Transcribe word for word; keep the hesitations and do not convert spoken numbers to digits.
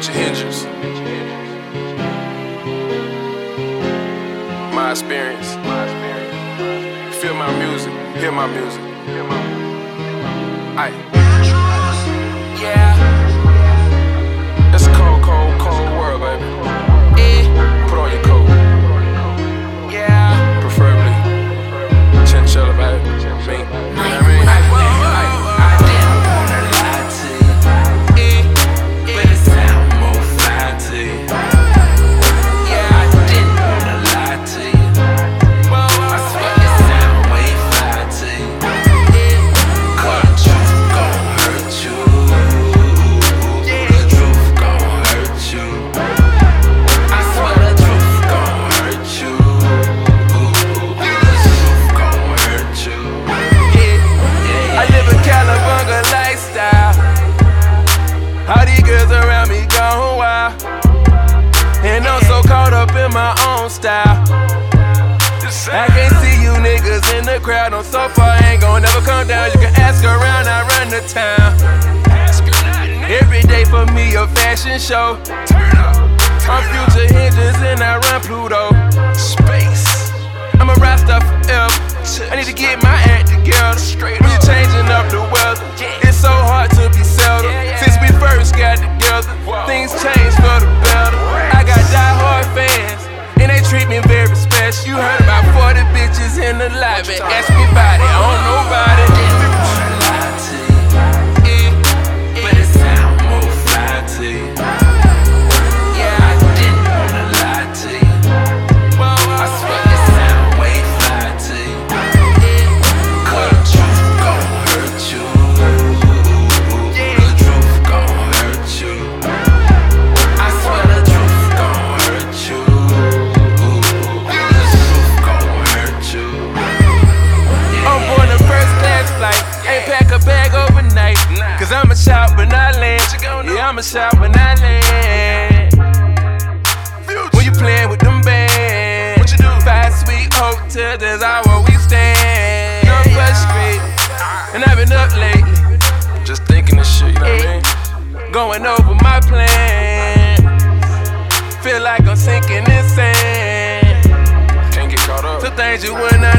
Future Hendrix. My experience. Feel my music. Hear my music. Aye. Yeah. It's a cold, cold, cold world, baby. Eh. Put on your coat. Yeah. Preferably chinchilla, baby. Me. You know what I mean? I didn't wanna lie to you, eh, but it sound more fly to you. Yeah, I didn't wanna lie to you. I swear it sound way fly to you. Cause the truth gon' hurt you. The truth gon' hurt you. I swear the truth gon' hurt you. The truth gon' hurt you. I live a Calabunga lifestyle. All these girls around me gone wild, and I'm so caught up in my own style. I can't see you niggas in the crowd. I'm so far, I ain't gon' never come down. You can ask around, I run the town. Every day for me a fashion show. I'm Future Hendrix and I run Pluto. Space. I'm a rock star forever. I need to get my act together. When you're changing up the weather, it's so hard to be settled. Since we first got together, things changed for the better. I got die-hard fans, and they treat me very special. You heard about forty bitches in the lobby. Ask me about it, I don't know about it. Didn't wanna lie to you, but it sound more fly to you. Yeah, I didn't wanna lie to you. I swear it sound way fly to you. Cause the truth gon' hurt you. The truth gon' hurt you. I swear the truth gon' hurt you. The truth gon' hurt you. I'm on a first class flight, ain't pack a bag overnight. Cause I'ma shop when I land. Yeah, I'ma shop when I land. When you playin' with them bands, five sweet hotels, that's all where we stand. I'm frustrated, and I've been up lately, Just thinking this shit, you know what I mean? going over my plan. Feel like I'm sinking in sand. Can't get caught up. Two things you wouldn't